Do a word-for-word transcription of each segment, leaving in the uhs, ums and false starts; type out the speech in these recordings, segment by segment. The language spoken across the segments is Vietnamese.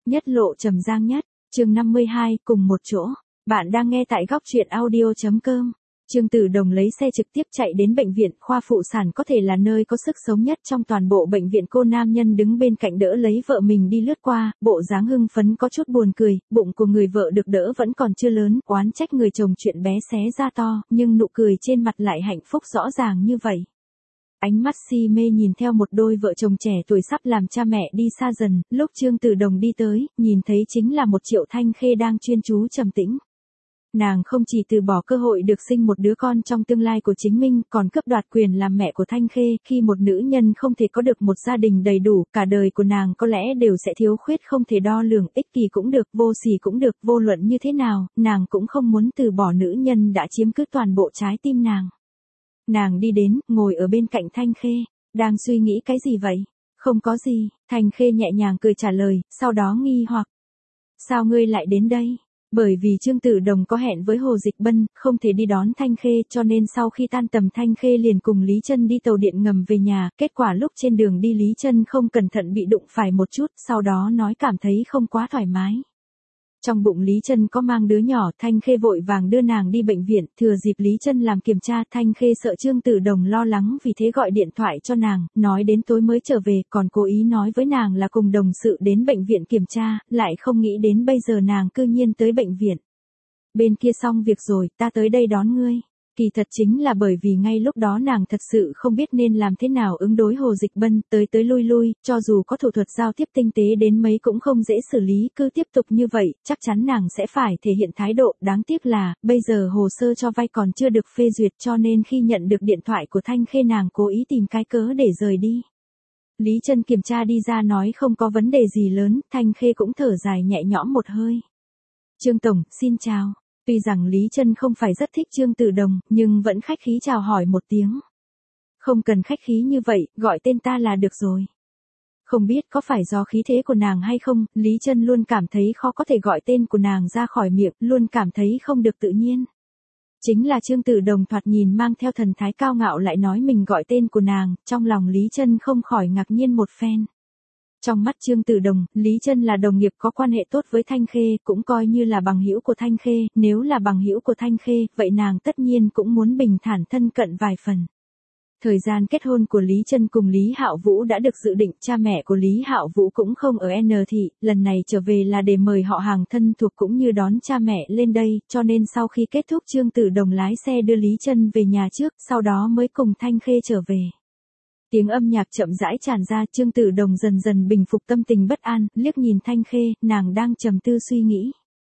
Nhất lộ trầm giang nhất, chương năm mươi hai, cùng một chỗ. Bạn đang nghe tại góc truyện audio chấm com. Trương Tử Đồng lấy xe trực tiếp chạy đến bệnh viện, khoa phụ sản có thể là nơi có sức sống nhất trong toàn bộ bệnh viện. Cô nam nhân đứng bên cạnh đỡ lấy vợ mình đi lướt qua, bộ dáng hưng phấn có chút buồn cười, bụng của người vợ được đỡ vẫn còn chưa lớn, oán trách người chồng chuyện bé xé ra to, nhưng nụ cười trên mặt lại hạnh phúc rõ ràng như vậy. Ánh mắt si mê nhìn theo một đôi vợ chồng trẻ tuổi sắp làm cha mẹ đi xa dần, lúc Trương Tử Đồng đi tới, nhìn thấy chính là một Triệu Thanh Khê đang chuyên chú trầm tĩnh. Nàng không chỉ từ bỏ cơ hội được sinh một đứa con trong tương lai của chính mình, còn cướp đoạt quyền làm mẹ của Thanh Khê. Khi một nữ nhân không thể có được một gia đình đầy đủ, cả đời của nàng có lẽ đều sẽ thiếu khuyết không thể đo lường, ích kỷ cũng được, vô sỉ cũng được, vô luận như thế nào, nàng cũng không muốn từ bỏ nữ nhân đã chiếm cứ toàn bộ trái tim nàng. Nàng đi đến, ngồi ở bên cạnh Thanh Khê, đang suy nghĩ cái gì vậy? Không có gì, Thanh Khê nhẹ nhàng cười trả lời, sau đó nghi hoặc. Sao ngươi lại đến đây? Bởi vì Trương Tử Đồng có hẹn với Hồ Dịch Bân, không thể đi đón Thanh Khê, cho nên sau khi tan tầm Thanh Khê liền cùng Lý Trân đi tàu điện ngầm về nhà, kết quả lúc trên đường đi Lý Trân không cẩn thận bị đụng phải một chút, sau đó nói cảm thấy không quá thoải mái. Trong bụng Lý Trân có mang đứa nhỏ, Thanh Khê vội vàng đưa nàng đi bệnh viện, thừa dịp Lý Trân làm kiểm tra, Thanh Khê sợ Trương Tử Đồng lo lắng vì thế gọi điện thoại cho nàng, nói đến tối mới trở về, còn cố ý nói với nàng là cùng đồng sự đến bệnh viện kiểm tra, lại không nghĩ đến bây giờ nàng cư nhiên tới bệnh viện. Bên kia xong việc rồi, ta tới đây đón ngươi. Kỳ thật chính là bởi vì ngay lúc đó nàng thật sự không biết nên làm thế nào ứng đối Hồ Dịch Bân, tới tới lui lui, cho dù có thủ thuật giao tiếp tinh tế đến mấy cũng không dễ xử lý, cứ tiếp tục như vậy, chắc chắn nàng sẽ phải thể hiện thái độ, đáng tiếc là, bây giờ hồ sơ cho vay còn chưa được phê duyệt cho nên khi nhận được điện thoại của Thanh Khê nàng cố ý tìm cái cớ để rời đi. Lý Trân kiểm tra đi ra nói không có vấn đề gì lớn, Thanh Khê cũng thở dài nhẹ nhõm một hơi. Trương Tổng, xin chào. Tuy rằng Lý Trân không phải rất thích Trương Tử Đồng, nhưng vẫn khách khí chào hỏi một tiếng. Không cần khách khí như vậy, gọi tên ta là được rồi. Không biết có phải do khí thế của nàng hay không, Lý Trân luôn cảm thấy khó có thể gọi tên của nàng ra khỏi miệng, luôn cảm thấy không được tự nhiên. Chính là Trương Tử Đồng thoạt nhìn mang theo thần thái cao ngạo lại nói mình gọi tên của nàng, trong lòng Lý Trân không khỏi ngạc nhiên một phen. Trong mắt Trương Tử Đồng, Lý Trân là đồng nghiệp có quan hệ tốt với Thanh Khê, cũng coi như là bằng hữu của Thanh Khê, nếu là bằng hữu của Thanh Khê, vậy nàng tất nhiên cũng muốn bình thản thân cận vài phần. Thời gian kết hôn của Lý Trân cùng Lý Hạo Vũ đã được dự định, cha mẹ của Lý Hạo Vũ cũng không ở N thị, lần này trở về là để mời họ hàng thân thuộc cũng như đón cha mẹ lên đây, cho nên sau khi kết thúc Trương Tử Đồng lái xe đưa Lý Trân về nhà trước, sau đó mới cùng Thanh Khê trở về. Tiếng âm nhạc chậm rãi tràn ra, Trương Tử Đồng dần dần bình phục tâm tình bất an, liếc nhìn Thanh Khê, nàng đang trầm tư suy nghĩ.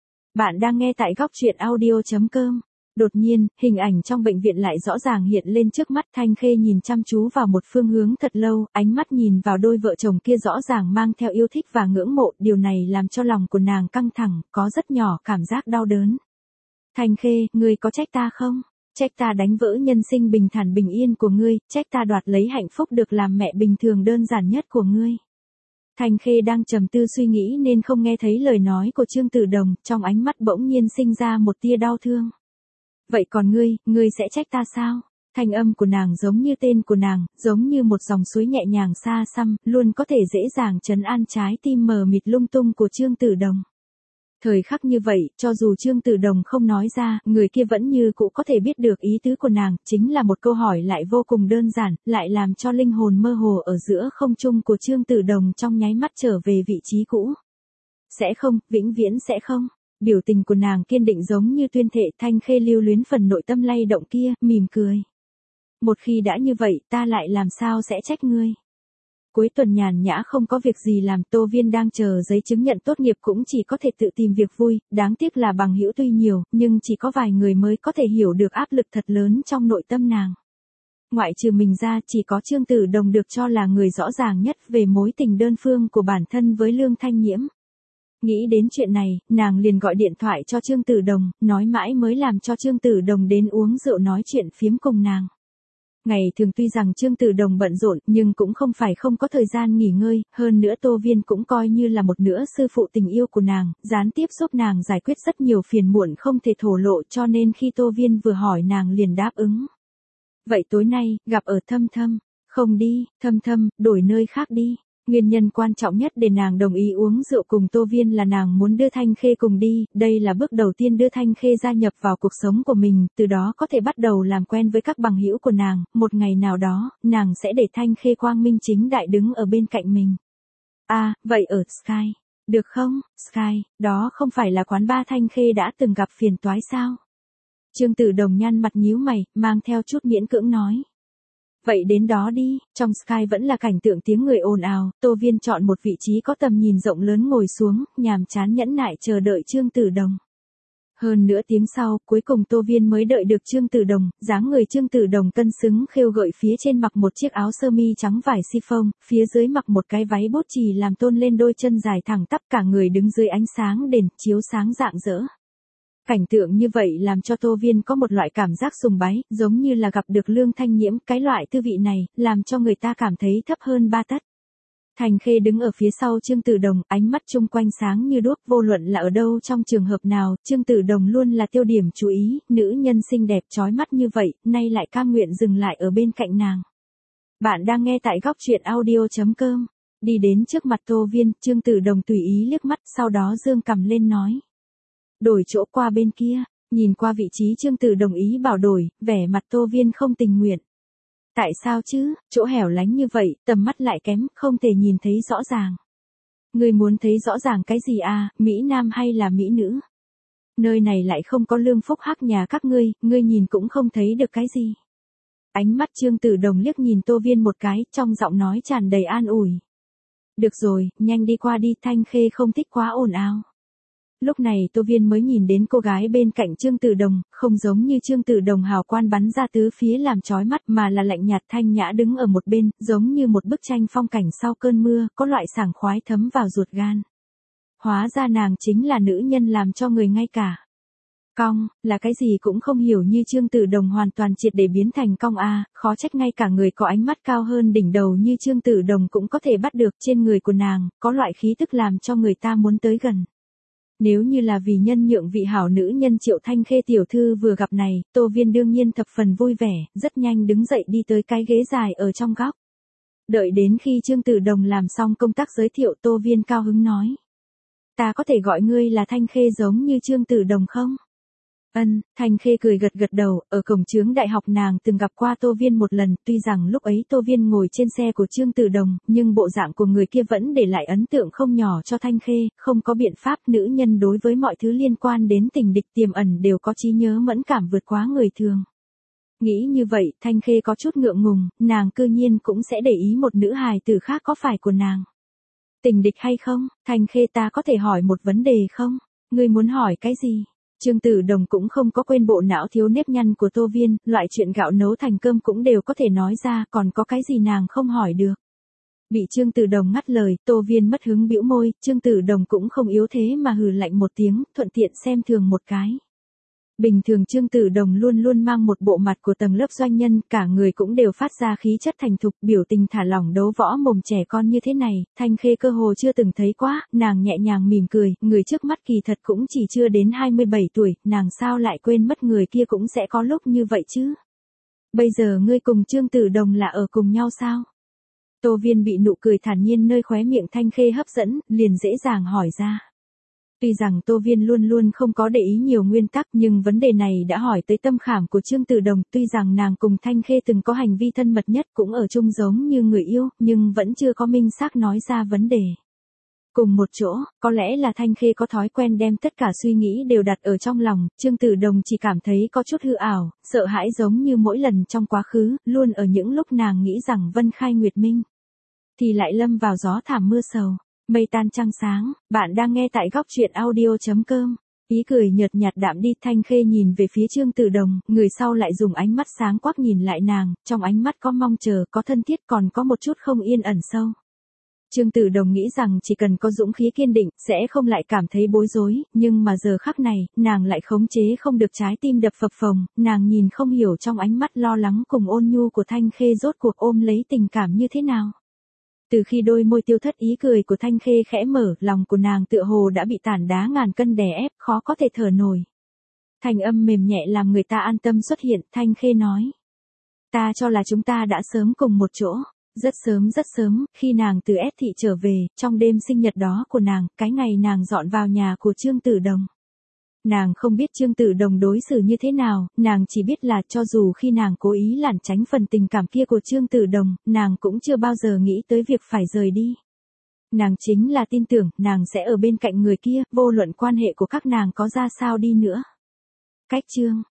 Bạn đang nghe tại góc truyện audio chấm com. Đột nhiên, hình ảnh trong bệnh viện lại rõ ràng hiện lên trước mắt. Thanh Khê nhìn chăm chú vào một phương hướng thật lâu, ánh mắt nhìn vào đôi vợ chồng kia rõ ràng mang theo yêu thích và ngưỡng mộ, điều này làm cho lòng của nàng căng thẳng, có rất nhỏ cảm giác đau đớn. Thanh Khê, ngươi có trách ta không? Trách ta đánh vỡ nhân sinh bình thản bình yên của ngươi, trách ta đoạt lấy hạnh phúc được làm mẹ bình thường đơn giản nhất của ngươi. Thanh Khê đang trầm tư suy nghĩ nên không nghe thấy lời nói của Trương Tử Đồng, trong ánh mắt bỗng nhiên sinh ra một tia đau thương. Vậy còn ngươi, ngươi sẽ trách ta sao? Thanh âm của nàng giống như tên của nàng, giống như một dòng suối nhẹ nhàng xa xăm, luôn có thể dễ dàng trấn an trái tim mờ mịt lung tung của Trương Tử Đồng. Thời khắc như vậy, cho dù Trương Tử Đồng không nói ra, người kia vẫn như cũ có thể biết được ý tứ của nàng, chính là một câu hỏi lại vô cùng đơn giản, lại làm cho linh hồn mơ hồ ở giữa không trung của Trương Tử Đồng trong nháy mắt trở về vị trí cũ. Sẽ không, vĩnh viễn sẽ không. Biểu tình của nàng kiên định giống như tuyên thệ. Thanh Khê lưu luyến phần nội tâm lay động kia, mỉm cười. Một khi đã như vậy, ta lại làm sao sẽ trách ngươi. Cuối tuần nhàn nhã không có việc gì làm, Tô Viên đang chờ giấy chứng nhận tốt nghiệp cũng chỉ có thể tự tìm việc vui, đáng tiếc là bằng hữu tuy nhiều, nhưng chỉ có vài người mới có thể hiểu được áp lực thật lớn trong nội tâm nàng. Ngoại trừ mình ra, chỉ có Trương Tử Đồng được cho là người rõ ràng nhất về mối tình đơn phương của bản thân với Lương Thanh Nhiễm. Nghĩ đến chuyện này, nàng liền gọi điện thoại cho Trương Tử Đồng, nói mãi mới làm cho Trương Tử Đồng đến uống rượu nói chuyện phiếm cùng nàng. Ngày thường tuy rằng Trương Tử Đồng bận rộn, nhưng cũng không phải không có thời gian nghỉ ngơi, hơn nữa Tô Viên cũng coi như là một nửa sư phụ tình yêu của nàng, gián tiếp giúp nàng giải quyết rất nhiều phiền muộn không thể thổ lộ, cho nên khi Tô Viên vừa hỏi nàng liền đáp ứng. Vậy tối nay, gặp ở Thâm Thâm. Không đi, Thâm Thâm, đổi nơi khác đi. Nguyên nhân quan trọng nhất để nàng đồng ý uống rượu cùng Tô Viên là nàng muốn đưa Thanh Khê cùng đi, đây là bước đầu tiên đưa Thanh Khê gia nhập vào cuộc sống của mình, từ đó có thể bắt đầu làm quen với các bằng hữu của nàng, một ngày nào đó, nàng sẽ để Thanh Khê quang minh chính đại đứng ở bên cạnh mình. À, vậy ở Sky, được không, Sky, đó không phải là quán bar Thanh Khê đã từng gặp phiền toái sao? Trương Tử Đồng nhăn mặt nhíu mày, mang theo chút miễn cưỡng nói. Vậy đến đó đi, trong Sky vẫn là cảnh tượng tiếng người ồn ào, Tô Viên chọn một vị trí có tầm nhìn rộng lớn ngồi xuống, nhàm chán nhẫn nại chờ đợi Trương Tử Đồng. Hơn nửa tiếng sau, cuối cùng Tô Viên mới đợi được Trương Tử Đồng, dáng người Trương Tử Đồng cân xứng khêu gợi, phía trên mặc một chiếc áo sơ mi trắng vải siphon, phía dưới mặc một cái váy bốt chì làm tôn lên đôi chân dài thẳng tắp, cả người đứng dưới ánh sáng đèn chiếu sáng rạng rỡ. Cảnh tượng như vậy làm cho Tô Viên có một loại cảm giác sùng bái, giống như là gặp được Lương Thanh Nhiễm, cái loại tư vị này, làm cho người ta cảm thấy thấp hơn ba tấc. Thành Khê đứng ở phía sau Trương Tử Đồng, ánh mắt chung quanh sáng như đuốc, vô luận là ở đâu trong trường hợp nào, Trương Tử Đồng luôn là tiêu điểm chú ý, nữ nhân xinh đẹp chói mắt như vậy, nay lại cam nguyện dừng lại ở bên cạnh nàng. Bạn đang nghe tại góc truyện audio chấm com. Đi đến trước mặt Tô Viên, Trương Tử Đồng tùy ý liếc mắt, sau đó giương cằm lên nói. Đổi chỗ qua bên kia, nhìn qua vị trí Trương Tử Đồng ý bảo đổi, vẻ mặt Tô Viên không tình nguyện. Tại sao chứ, chỗ hẻo lánh như vậy, tầm mắt lại kém, không thể nhìn thấy rõ ràng. Ngươi muốn thấy rõ ràng cái gì à, Mỹ Nam hay là Mỹ nữ? Nơi này lại không có Lương Phúc Hắc nhà các ngươi, ngươi nhìn cũng không thấy được cái gì. Ánh mắt Trương Tử Đồng liếc nhìn Tô Viên một cái, trong giọng nói tràn đầy an ủi. Được rồi, nhanh đi qua đi, Thanh Khê không thích quá ồn ào. Lúc này Tô Viên mới nhìn đến cô gái bên cạnh Trương Tử Đồng, không giống như Trương Tử Đồng hào quang bắn ra tứ phía làm chói mắt, mà là lạnh nhạt thanh nhã đứng ở một bên, giống như một bức tranh phong cảnh sau cơn mưa, có loại sảng khoái thấm vào ruột gan. Hóa ra nàng chính là nữ nhân làm cho người ngay cả cong, là cái gì cũng không hiểu như Trương Tử Đồng hoàn toàn triệt để biến thành cong a, khó trách ngay cả người có ánh mắt cao hơn đỉnh đầu như Trương Tử Đồng cũng có thể bắt được, trên người của nàng, có loại khí tức làm cho người ta muốn tới gần. Nếu như là vì nhân nhượng vị hảo nữ nhân Triệu Thanh Khê tiểu thư vừa gặp này, Tô Viên đương nhiên thập phần vui vẻ, rất nhanh đứng dậy đi tới cái ghế dài ở trong góc. Đợi đến khi Trương Tử Đồng làm xong công tác giới thiệu, Tô Viên cao hứng nói. Ta có thể gọi ngươi là Thanh Khê giống như Trương Tử Đồng không? Ân, Thanh Khê cười gật gật đầu, ở cổng chướng đại học nàng từng gặp qua Tô Viên một lần, tuy rằng lúc ấy Tô Viên ngồi trên xe của Trương Tử Đồng, nhưng bộ dạng của người kia vẫn để lại ấn tượng không nhỏ cho Thanh Khê, không có biện pháp, nữ nhân đối với mọi thứ liên quan đến tình địch tiềm ẩn đều có trí nhớ mẫn cảm vượt quá người thường. Nghĩ như vậy, Thanh Khê có chút ngượng ngùng, nàng cư nhiên cũng sẽ để ý một nữ hài tử khác có phải của nàng. Tình địch hay không, Thanh Khê ta có thể hỏi một vấn đề không? Ngươi muốn hỏi cái gì? Trương Tử Đồng cũng không có quên bộ não thiếu nếp nhăn của Tô Viên, loại chuyện gạo nấu thành cơm cũng đều có thể nói ra, còn có cái gì nàng không hỏi được. Bị Trương Tử Đồng ngắt lời, Tô Viên mất hứng bĩu môi, Trương Tử Đồng cũng không yếu thế mà hừ lạnh một tiếng, thuận tiện xem thường một cái. Bình thường Trương Tử Đồng luôn luôn mang một bộ mặt của tầng lớp doanh nhân, cả người cũng đều phát ra khí chất thành thục, biểu tình thả lỏng đấu võ mồm trẻ con như thế này, Thanh Khê cơ hồ chưa từng thấy quá, nàng nhẹ nhàng mỉm cười, người trước mắt kỳ thật cũng chỉ chưa đến hai mươi bảy tuổi, nàng sao lại quên mất người kia cũng sẽ có lúc như vậy chứ. Bây giờ ngươi cùng Trương Tử Đồng là ở cùng nhau sao? Tô Viên bị nụ cười thản nhiên nơi khóe miệng Thanh Khê hấp dẫn, liền dễ dàng hỏi ra. Tuy rằng Tô Viên luôn luôn không có để ý nhiều nguyên tắc, nhưng vấn đề này đã hỏi tới tâm khảm của Trương Tử Đồng, tuy rằng nàng cùng Thanh Khê từng có hành vi thân mật nhất cũng ở chung giống như người yêu, nhưng vẫn chưa có minh xác nói ra vấn đề. Cùng một chỗ, có lẽ là Thanh Khê có thói quen đem tất cả suy nghĩ đều đặt ở trong lòng, Trương Tử Đồng chỉ cảm thấy có chút hư ảo, sợ hãi giống như mỗi lần trong quá khứ, luôn ở những lúc nàng nghĩ rằng Vân Khai Nguyệt Minh, thì lại lâm vào gió thảm mưa sầu. Mây tan trăng sáng, bạn đang nghe tại góc truyện audio chấm com. Ý cười nhợt nhạt đạm đi, Thanh Khê nhìn về phía Trương Tử Đồng, người sau lại dùng ánh mắt sáng quắc nhìn lại nàng, trong ánh mắt có mong chờ, có thân thiết, còn có một chút không yên ẩn sâu. Trương Tử Đồng nghĩ rằng chỉ cần có dũng khí kiên định, sẽ không lại cảm thấy bối rối, nhưng mà giờ khắc này, nàng lại khống chế không được trái tim đập phập phồng, nàng nhìn không hiểu trong ánh mắt lo lắng cùng ôn nhu của Thanh Khê rốt cuộc ôm lấy tình cảm như thế nào. Từ khi đôi môi tiêu thất ý cười của Thanh Khê khẽ mở, lòng của nàng tựa hồ đã bị tảng đá ngàn cân đè ép, khó có thể thở nổi. Thanh âm mềm nhẹ làm người ta an tâm xuất hiện, Thanh Khê nói. Ta cho là chúng ta đã sớm cùng một chỗ. Rất sớm rất sớm, khi nàng từ S thị trở về, trong đêm sinh nhật đó của nàng, cái ngày nàng dọn vào nhà của Trương Tử Đồng. Nàng không biết Trương Tử Đồng đối xử như thế nào, nàng chỉ biết là cho dù khi nàng cố ý lảng tránh phần tình cảm kia của Trương Tử Đồng, nàng cũng chưa bao giờ nghĩ tới việc phải rời đi. Nàng chính là tin tưởng, nàng sẽ ở bên cạnh người kia, vô luận quan hệ của các nàng có ra sao đi nữa. Cách chương